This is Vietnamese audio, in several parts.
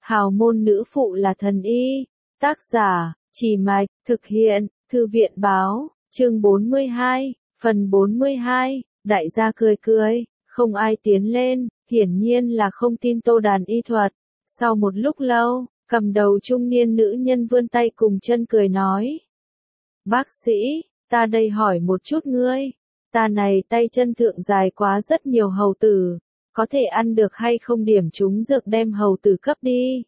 Hào môn nữ phụ là thần y. Tác giả, Trì Mạch, thực hiện, Thư viện báo, chương 42, phần 42, đại gia cười cười, không ai tiến lên, hiển nhiên là không tin Tô Đàn y thuật. Sau một lúc lâu, cầm đầu trung niên nữ nhân vươn tay cùng chân cười nói. Bác sĩ, ta đây hỏi một chút ngươi, ta này tay chân thượng dài quá rất nhiều hầu tử, có thể ăn được hay không điểm chúng dược đem hầu tử cấp đi?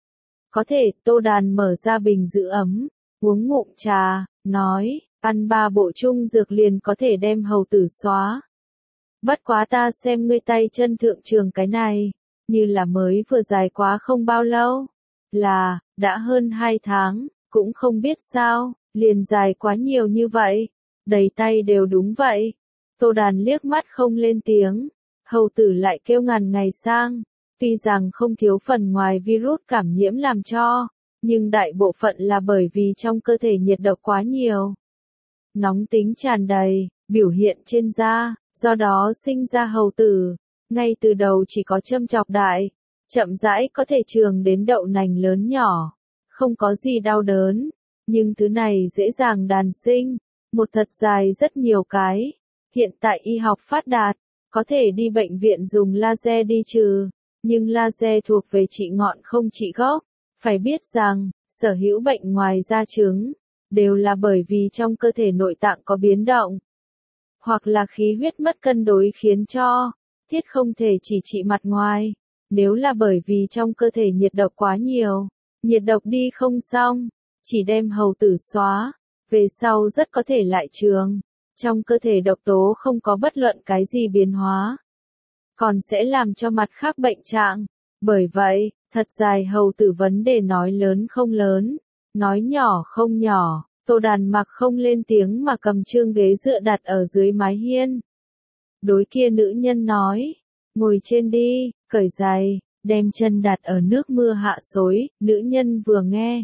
Có thể. Tô Đàn mở ra bình giữ ấm, uống ngụm trà, nói, ăn 3 bộ trung dược liền có thể đem hầu tử xóa. Bất quá ta xem ngươi tay chân thượng trường cái này, như là mới vừa dài quá không bao lâu, là, đã hơn 2 tháng, cũng không biết sao, liền dài quá nhiều như vậy, đầy tay đều đúng vậy. Tô Đàn liếc mắt không lên tiếng, hầu tử lại kêu ngàn ngày sang, tuy rằng không thiếu phần ngoài virus cảm nhiễm làm cho, nhưng đại bộ phận là bởi vì trong cơ thể nhiệt độc quá nhiều. Nóng tính tràn đầy, biểu hiện trên da, do đó sinh ra hầu tử, ngay từ đầu chỉ có châm chọc đại, chậm rãi có thể trường đến đậu nành lớn nhỏ, không có gì đau đớn, nhưng thứ này dễ dàng đàn sinh, một thật dài rất nhiều cái. Hiện tại y học phát đạt, có thể đi bệnh viện dùng laser đi trừ, nhưng laser thuộc về trị ngọn không trị gốc, phải biết rằng, sở hữu bệnh ngoài da chứng, đều là bởi vì trong cơ thể nội tạng có biến động, hoặc là khí huyết mất cân đối khiến cho, thiết không thể chỉ trị mặt ngoài, nếu là bởi vì trong cơ thể nhiệt độc quá nhiều, nhiệt độc đi không xong, chỉ đem hầu tử xóa, về sau rất có thể lại trường, trong cơ thể độc tố không có bất luận cái gì biến hóa, còn sẽ làm cho mặt khác bệnh trạng. Bởi vậy, thật dài hầu tử vấn đề nói lớn không lớn, nói nhỏ không nhỏ. Tô Đàn mặc không lên tiếng mà cầm chương ghế dựa đặt ở dưới mái hiên. Đối kia nữ nhân nói, ngồi trên đi, cởi giày, đem chân đặt ở nước mưa hạ xối. Nữ nhân vừa nghe,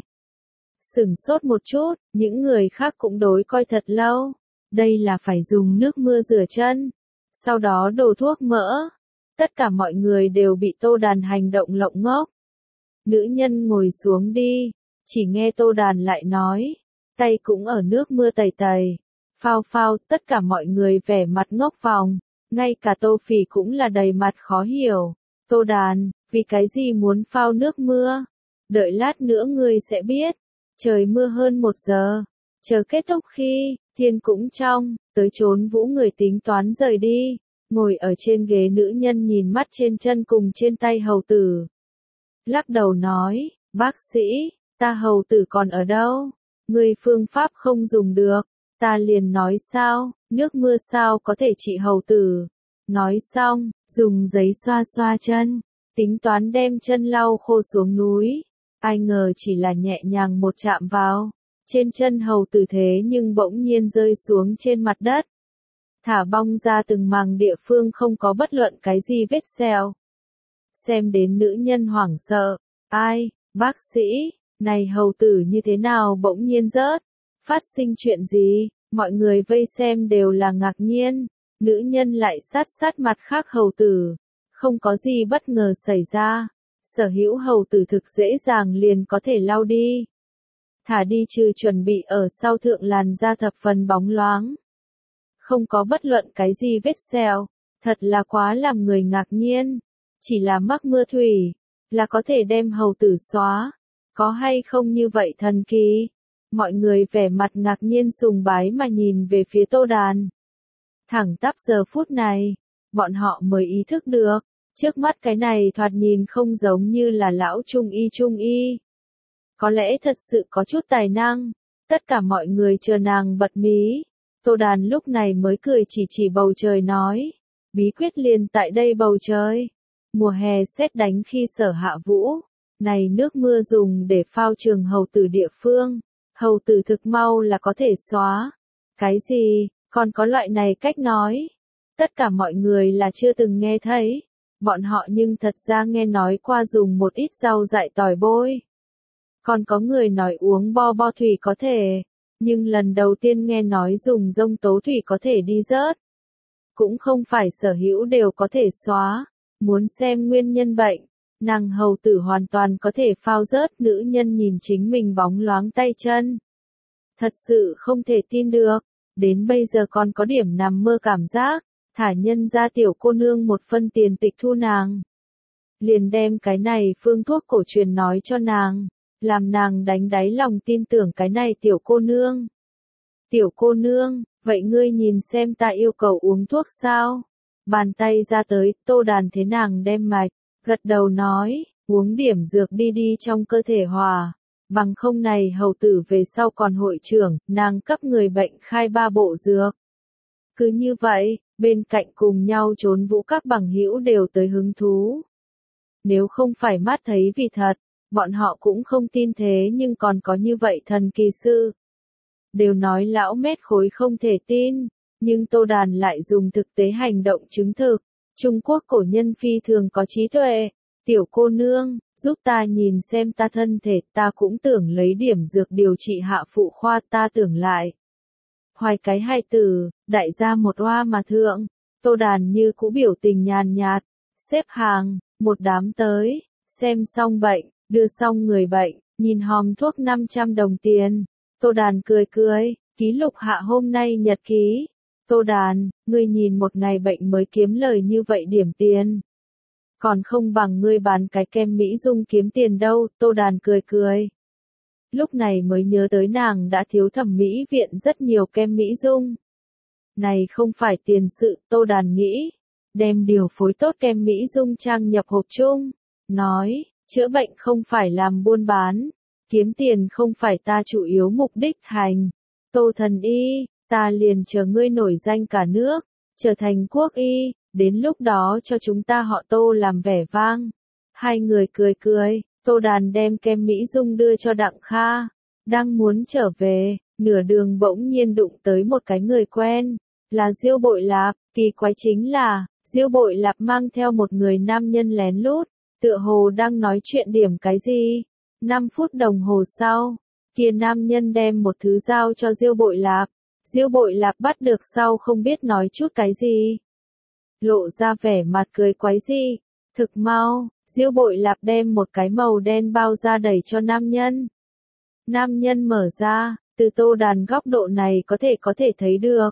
sửng sốt một chút, những người khác cũng đối coi thật lâu. Đây là phải dùng nước mưa rửa chân, sau đó đổ thuốc mỡ. Tất cả mọi người đều bị Tô Đàn hành động lộng ngốc. Nữ nhân ngồi xuống đi, chỉ nghe Tô Đàn lại nói, tay cũng ở nước mưa tẩy tẩy, phao phao. Tất cả mọi người vẻ mặt ngốc vòng, ngay cả Tô Phỉ cũng là đầy mặt khó hiểu. Tô Đàn, vì cái gì muốn phao nước mưa? Đợi lát nữa ngươi sẽ biết. Trời mưa hơn 1 giờ, chờ kết thúc khi, thiên cũng trong, tới trốn vũ người tính toán rời đi. Ngồi ở trên ghế nữ nhân nhìn mắt trên chân cùng trên tay hầu tử. Lắc đầu nói, bác sĩ, ta hầu tử còn ở đâu? Người phương pháp không dùng được. Ta liền nói sao, nước mưa sao có thể trị hầu tử. Nói xong, dùng giấy xoa xoa chân, tính toán đem chân lau khô xuống núi. Ai ngờ chỉ là nhẹ nhàng một chạm vào, trên chân hầu tử thế nhưng bỗng nhiên rơi xuống trên mặt đất. Thả bong ra từng màng địa phương không có bất luận cái gì vết sẹo. Xem đến nữ nhân hoảng sợ, ai, bác sĩ, này hầu tử như thế nào bỗng nhiên rớt, phát sinh chuyện gì, mọi người vây xem đều là ngạc nhiên, nữ nhân lại sát mặt khác hầu tử, không có gì bất ngờ xảy ra, sở hữu hầu tử thực dễ dàng liền có thể lau đi. Thả đi trừ chuẩn bị ở sau thượng làn da thập phần bóng loáng. Không có bất luận cái gì vết sẹo, thật là quá làm người ngạc nhiên, chỉ là mắc mưa thủy, là có thể đem hầu tử xóa, có hay không như vậy thần kỳ? Mọi người vẻ mặt ngạc nhiên sùng bái mà nhìn về phía Tô Đàn. Thẳng tắp giờ phút này, bọn họ mới ý thức được, trước mắt cái này thoạt nhìn không giống như là lão trung y. Có lẽ thật sự có chút tài năng, tất cả mọi người chờ nàng bật mí. Tô Đàn lúc này mới cười chỉ bầu trời nói, bí quyết liền tại đây bầu trời. Mùa hè sét đánh khi sở hạ vũ, này nước mưa dùng để phao trường hầu tử địa phương, hầu tử thực mau là có thể xóa. Cái gì, còn có loại này cách nói? Tất cả mọi người là chưa từng nghe thấy, bọn họ nhưng thật ra nghe nói qua dùng một ít rau dại tỏi bôi. Còn có người nói uống bo thủy có thể, nhưng lần đầu tiên nghe nói dùng dông tố thủy có thể đi rớt. Cũng không phải sở hữu đều có thể xóa, muốn xem nguyên nhân bệnh, Nàng hầu tử hoàn toàn có thể phao rớt nữ nhân nhìn chính mình bóng loáng tay chân. Thật sự không thể tin được, đến bây giờ còn có điểm nằm mơ cảm giác, thả nhân ra tiểu cô nương một phân tiền tịch thu nàng. Liền đem cái này phương thuốc cổ truyền nói cho nàng, làm nàng đánh đáy lòng tin tưởng cái này tiểu cô nương. Tiểu cô nương, vậy ngươi nhìn xem ta yêu cầu uống thuốc sao? Bàn tay ra tới, Tô Đàn thế nàng đem mạch, gật đầu nói, uống điểm dược đi đi trong cơ thể hòa. Bằng không này hầu tử về sau còn hội trưởng, nàng cấp người bệnh khai 3 bộ dược. Cứ như vậy, bên cạnh cùng nhau trốn vũ các bằng hữu đều tới hứng thú. Nếu không phải mắt thấy vì thật, bọn họ cũng không tin thế nhưng còn có như vậy thần kỳ sư. Đều nói lão mét khối không thể tin, nhưng Tô Đàn lại dùng thực tế hành động chứng thực. Trung Quốc cổ nhân phi thường có trí tuệ. Tiểu cô nương, giúp ta nhìn xem ta thân thể, ta cũng tưởng lấy điểm dược điều trị hạ phụ khoa, ta tưởng lại. Hoài cái hai từ, đại gia một oa mà thượng, Tô Đàn như cũ biểu tình nhàn nhạt, xếp hàng, một đám tới, xem xong bệnh, đưa xong người bệnh, nhìn hòm thuốc 500 đồng tiền. Tô Đàn cười cười, ký lục hạ hôm nay nhật ký. Tô Đàn, ngươi nhìn một ngày bệnh mới kiếm lời như vậy điểm tiền. Còn không bằng ngươi bán cái kem Mỹ Dung kiếm tiền đâu, Tô Đàn cười cười. Lúc này mới nhớ tới nàng đã thiếu thẩm mỹ viện rất nhiều kem Mỹ Dung. Này không phải tiền sự, Tô Đàn nghĩ. Đem điều phối tốt kem Mỹ Dung trang nhập hộp chung. Nói, chữa bệnh không phải làm buôn bán. Kiếm tiền không phải ta chủ yếu mục đích hành. Tô thần y, ta liền chờ ngươi nổi danh cả nước, trở thành quốc y, đến lúc đó cho chúng ta họ Tô làm vẻ vang. Hai người cười cười, Tô Đàn đem kem Mỹ Dung đưa cho Đặng Kha. Đang muốn trở về, nửa đường bỗng nhiên đụng tới một cái người quen, là Diêu Bội Lạp. Kỳ quái chính là, Diêu Bội Lạp mang theo một người nam nhân lén lút, tựa hồ đang nói chuyện điểm cái gì. 5 phút đồng hồ sau, kia nam nhân đem một thứ giao cho Diêu Bội Lạp. Diêu Bội Lạp bắt được sau không biết nói chút cái gì. Lộ ra vẻ mặt cười quái gì. Thực mau, Diêu Bội Lạp đem một cái màu đen bao ra đẩy cho nam nhân. Nam nhân mở ra, từ Tô Đàn góc độ này có thể thấy được.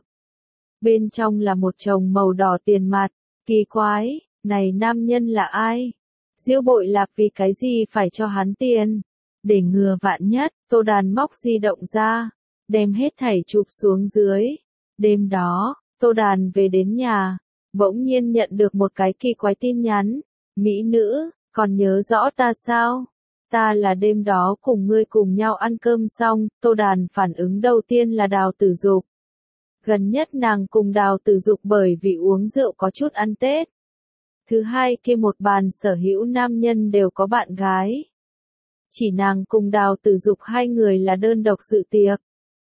Bên trong là một chồng màu đỏ tiền mặt. Kỳ quái, này nam nhân là ai? Diêu Bội Lạp vì cái gì phải cho hắn tiền? Để ngừa vạn nhất, Tô Đàn móc di động ra, đem hết thảy chụp xuống dưới. Đêm đó, Tô Đàn về đến nhà, bỗng nhiên nhận được một cái kỳ quái tin nhắn. Mỹ nữ, còn nhớ rõ ta sao? Ta là đêm đó cùng ngươi cùng nhau ăn cơm xong. Tô Đàn phản ứng đầu tiên là Đào Tử Dục. Gần nhất nàng cùng Đào Tử Dục bởi vì uống rượu có chút ăn Tết. Thứ hai kia một bàn sở hữu nam nhân đều có bạn gái. Chỉ nàng cùng Đào Tử Dục hai người là đơn độc dự tiệc.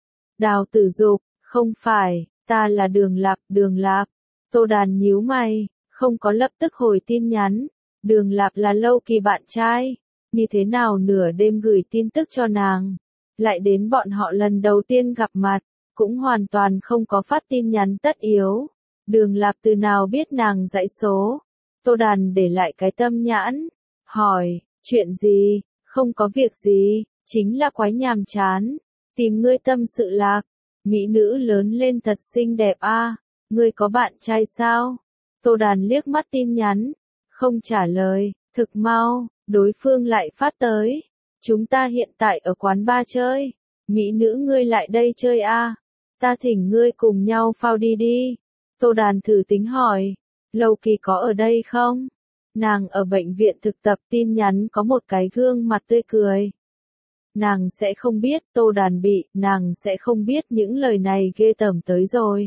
Đào Tử Dục, không phải, ta là Đường Lạp. Tô Đàn nhíu mày, không có lập tức hồi tin nhắn. Đường Lạp là Lâu Kỳ bạn trai, như thế nào nửa đêm gửi tin tức cho nàng. Lại đến bọn họ lần đầu tiên gặp mặt, cũng hoàn toàn không có phát tin nhắn tất yếu. Đường Lạp từ nào biết nàng dãy số. Tô Đàn để lại cái tâm nhãn, hỏi, chuyện gì? Không có việc gì, chính là quái nhàm chán. Tìm ngươi tâm sự lạc. Mỹ nữ lớn lên thật xinh đẹp a. Ngươi có bạn trai sao? Tô Đàn liếc mắt tin nhắn, không trả lời. Thực mau, đối phương lại phát tới. Chúng ta hiện tại ở quán bar chơi. Mỹ nữ ngươi lại đây chơi a. Ta thỉnh ngươi cùng nhau phao đi đi. Tô Đàn thử tính hỏi, Lâu Kỳ có ở đây không? Nàng ở bệnh viện thực tập. Tin nhắn có một cái gương mặt tươi cười. Nàng sẽ không biết, Tô Đàn bị, nàng sẽ không biết những lời này ghê tởm tới rồi.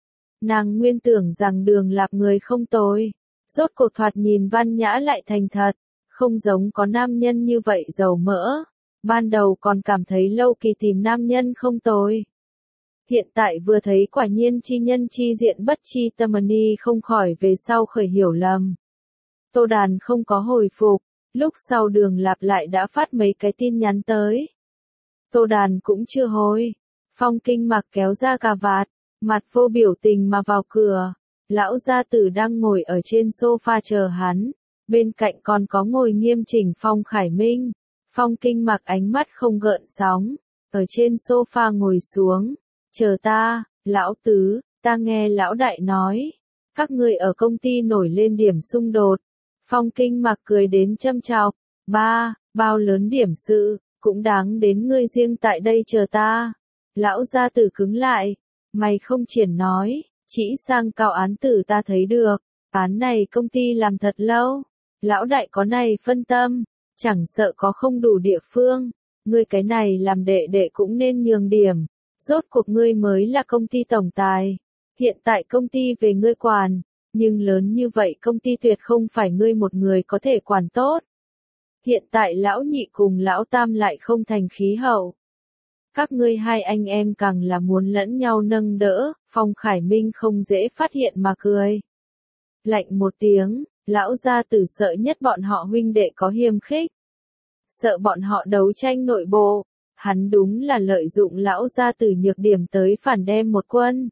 Nàng nguyên tưởng rằng Đường Lạp người không tồi. Rốt cuộc thoạt nhìn văn nhã lại thành thật, không giống có nam nhân như vậy dầu mỡ. Ban đầu còn cảm thấy Lâu Kỳ tìm nam nhân không tồi. Hiện tại vừa thấy quả nhiên chi nhân chi diện bất chi tâm ni, không khỏi về sau khởi hiểu lầm. Tô Đàn không có hồi phục, lúc sau Đường Lạp lại đã phát mấy cái tin nhắn tới. Tô Đàn cũng chưa hồi. Phong Kinh Mặc kéo ra cà vạt, mặt vô biểu tình mà vào cửa. Lão gia tử đang ngồi ở trên sofa chờ hắn. bên cạnh còn có ngồi nghiêm chỉnh Phong Khải Minh. Phong Kinh Mặc ánh mắt không gợn sóng, ở trên sofa ngồi xuống, chờ ta, lão tứ, ta nghe lão đại nói, các ngươi ở công ty nổi lên điểm xung đột. Phong Kinh Mặc cười đến châm chọc, ba, bao lớn điểm sự, cũng đáng đến ngươi riêng tại đây chờ ta. Lão gia tử cứng lại, mày không triển nói, chỉ sang cao án tử ta thấy được, án này công ty làm thật lâu, lão đại có này phân tâm, chẳng sợ có không đủ địa phương, ngươi cái này làm đệ đệ cũng nên nhường điểm, rốt cuộc ngươi mới là công ty tổng tài, hiện tại công ty về ngươi quản, nhưng lớn như vậy công ty tuyệt không phải ngươi một người có thể quản tốt. Hiện tại lão nhị cùng lão tam lại không thành khí hậu. Các ngươi hai anh em càng là muốn lẫn nhau nâng đỡ, Phong Khải Minh không dễ phát hiện mà cười. Lạnh một tiếng, lão gia tử sợ nhất bọn họ huynh đệ có hiềm khích. Sợ bọn họ đấu tranh nội bộ, hắn đúng là lợi dụng lão gia tử nhược điểm tới phản đem một quân.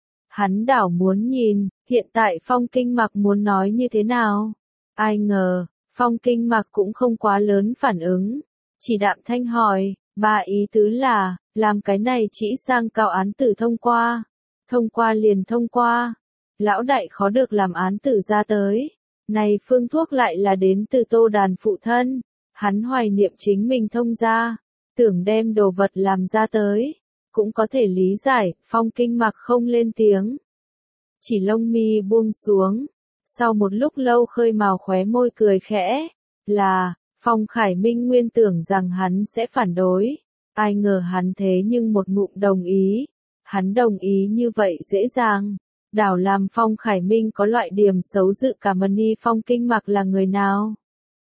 Hắn đảo muốn nhìn, hiện tại Phong Kinh Mặc muốn nói như thế nào. Ai ngờ, Phong Kinh Mặc cũng không quá lớn phản ứng. Chỉ đạm thanh hỏi, ba ý tứ là, làm cái này chỉ sang cao án tử thông qua. Thông qua liền thông qua. Lão đại khó được làm án tử ra tới. Này phương thuốc lại là đến từ Tô Đàn phụ thân. Hắn hoài niệm chính mình thông ra. Tưởng đem đồ vật làm ra tới. Cũng có thể lý giải, Phong Kinh Mặc không lên tiếng. Chỉ lông mi buông xuống. Sau một lúc lâu khơi mào khóe môi cười khẽ. Là, Phong Khải Minh nguyên tưởng rằng hắn sẽ phản đối. Ai ngờ hắn thế nhưng một ngụm đồng ý. Hắn đồng ý như vậy dễ dàng. Đảo làm Phong Khải Minh có loại điểm xấu dự cảm ni Phong Kinh Mặc là người nào.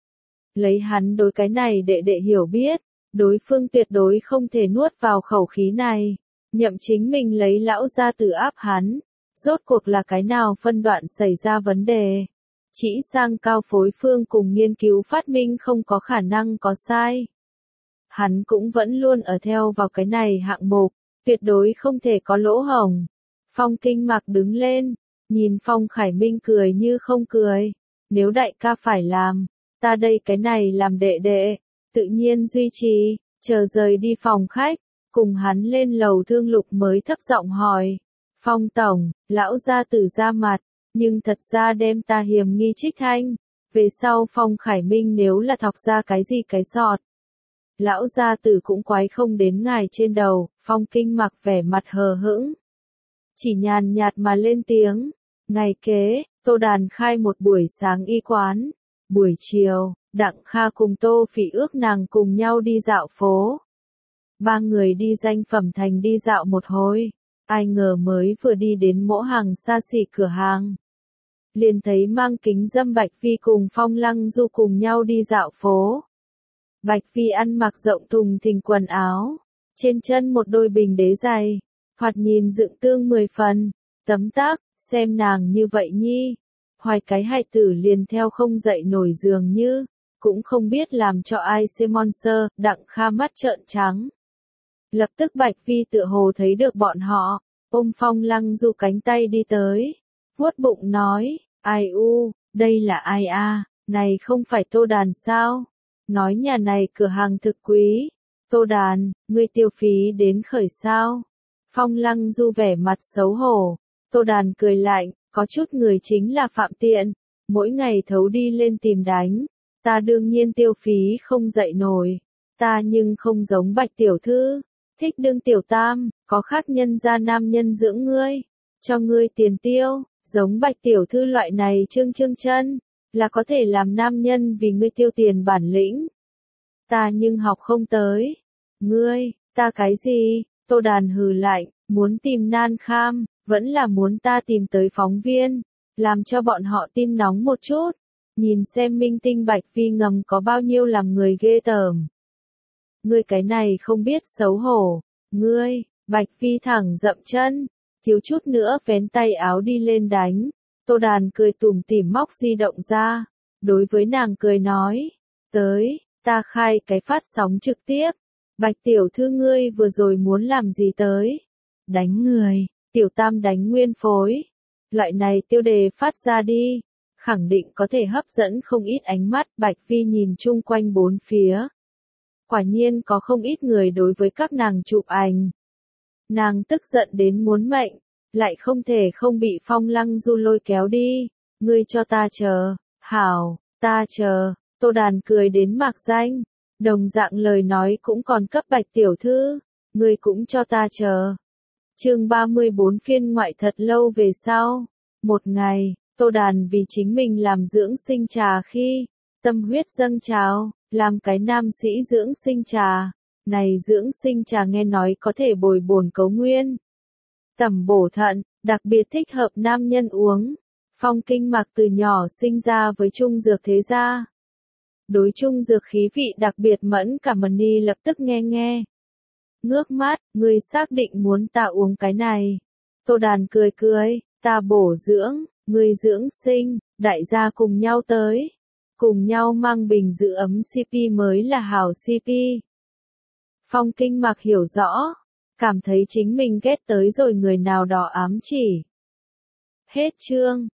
Lấy hắn đối cái này đệ hiểu biết. Đối phương tuyệt đối không thể nuốt vào khẩu khí này. Nhậm chính mình lấy lão gia tử áp hắn. Rốt cuộc là cái nào phân đoạn xảy ra vấn đề. Chỉ sang cao phối phương cùng nghiên cứu phát minh không có khả năng có sai. Hắn cũng vẫn luôn ở theo vào cái này hạng mục. Tuyệt đối không thể có lỗ hổng. Phong Kinh Mặc đứng lên. Nhìn Phong Khải Minh cười như không cười. Nếu đại ca phải làm. Ta đây cái này làm đệ đệ. Tự nhiên duy trì, chờ rời đi phòng khách, cùng hắn lên lầu Thương Lục mới thấp giọng hỏi. Phong tổng, lão gia tử ra mặt, nhưng thật ra đem ta hiềm nghi trích thanh. Về sau Phong Khải Minh nếu là thọc ra cái gì cái sọt. Lão gia tử cũng quái không đến ngài trên đầu, Phong Kinh Mặc vẻ mặt hờ hững. Chỉ nhàn nhạt mà lên tiếng. Ngày kế, Tô Đàn khai một buổi sáng y quán. Buổi chiều, Đặng Kha cùng Tô Phỉ ước nàng cùng nhau đi dạo phố. Ba người đi danh phẩm thành đi dạo một hồi. Ai ngờ mới vừa đi đến mỗ hàng xa xỉ cửa hàng. Liền thấy mang kính dâm Bạch Phi cùng Phong Lăng Du cùng nhau đi dạo phố. Bạch Phi ăn mặc rộng thùng thình quần áo. Trên chân một đôi bình đế giày. Thoạt nhìn dựng tương 10 phần. Tấm tắc, xem nàng như vậy nhi. Hoài cái hài tử liền theo không dậy nổi giường như. Cũng không biết làm cho ai xem monster, Đặng Kha mắt trợn trắng. Lập tức Bạch Phi tựa hồ thấy được bọn họ, ôm Phong Lăng Du cánh tay đi tới, vuốt bụng nói, ai u, đây là ai a, này không phải Tô Đàn sao? Nói nhà này cửa hàng thực quý, Tô Đàn, ngươi tiêu phí đến khởi sao? Phong Lăng Du vẻ mặt xấu hổ, Tô Đàn cười lạnh, có chút người chính là phạm tiện, mỗi ngày thấu đi lên tìm đánh. Ta đương nhiên tiêu phí không dậy nổi, ta nhưng không giống Bạch tiểu thư, thích đương tiểu tam, có khác nhân gia nam nhân dưỡng ngươi, cho ngươi tiền tiêu, giống Bạch tiểu thư loại này trương chân, là có thể làm nam nhân vì ngươi tiêu tiền bản lĩnh. Ta nhưng học không tới. Ngươi, ta cái gì? Tô Đàn hừ lạnh, muốn tìm nan kham, vẫn là muốn ta tìm tới phóng viên, làm cho bọn họ tin nóng một chút. Nhìn xem minh tinh Bạch Phi ngầm có bao nhiêu làm người ghê tởm. Ngươi cái này không biết xấu hổ. Ngươi, Bạch Phi thẳng dậm chân, thiếu chút nữa vén tay áo đi lên đánh. Tô Đàn cười tủm tỉm móc di động ra. Đối với nàng cười nói. Tới, ta khai cái phát sóng trực tiếp. Bạch tiểu thư ngươi vừa rồi muốn làm gì tới? Đánh người, tiểu tam đánh nguyên phối. Loại này tiêu đề phát ra đi. khẳng định có thể hấp dẫn không ít ánh mắt. Bạch Phi nhìn chung quanh bốn phía. Quả nhiên có không ít người đối với các nàng chụp ảnh. Nàng tức giận đến muốn mệnh, lại không thể không bị Phong Lăng Du lôi kéo đi. Ngươi cho ta chờ, hảo, ta chờ. Tô Đàn cười đến mạc danh, đồng dạng lời nói cũng còn cấp Bạch tiểu thư, ngươi cũng cho ta chờ. Chương 34 phiên ngoại. Thật lâu về sau, một ngày, Tô Đàn vì chính mình làm dưỡng sinh trà khi tâm huyết dâng trào, làm cái nam sĩ dưỡng sinh trà. Này dưỡng sinh trà nghe nói có thể bồi bổn cấu nguyên, tẩm bổ thận, đặc biệt thích hợp nam nhân uống. Phong Kinh Mặc từ nhỏ sinh ra với trung dược thế gia, đối trung dược khí vị đặc biệt mẫn cảm. Ni lập tức nghe. Ngước mắt, ngươi xác định muốn ta uống cái này. Tô Đàn cười, ta bổ dưỡng, ngươi dưỡng sinh, đại gia cùng nhau tới. Cùng nhau mang bình giữ ấm CP mới là hảo CP. Phong Kinh Mặc hiểu rõ, cảm thấy chính mình ghét tới rồi người nào đó ám chỉ. Hết chương.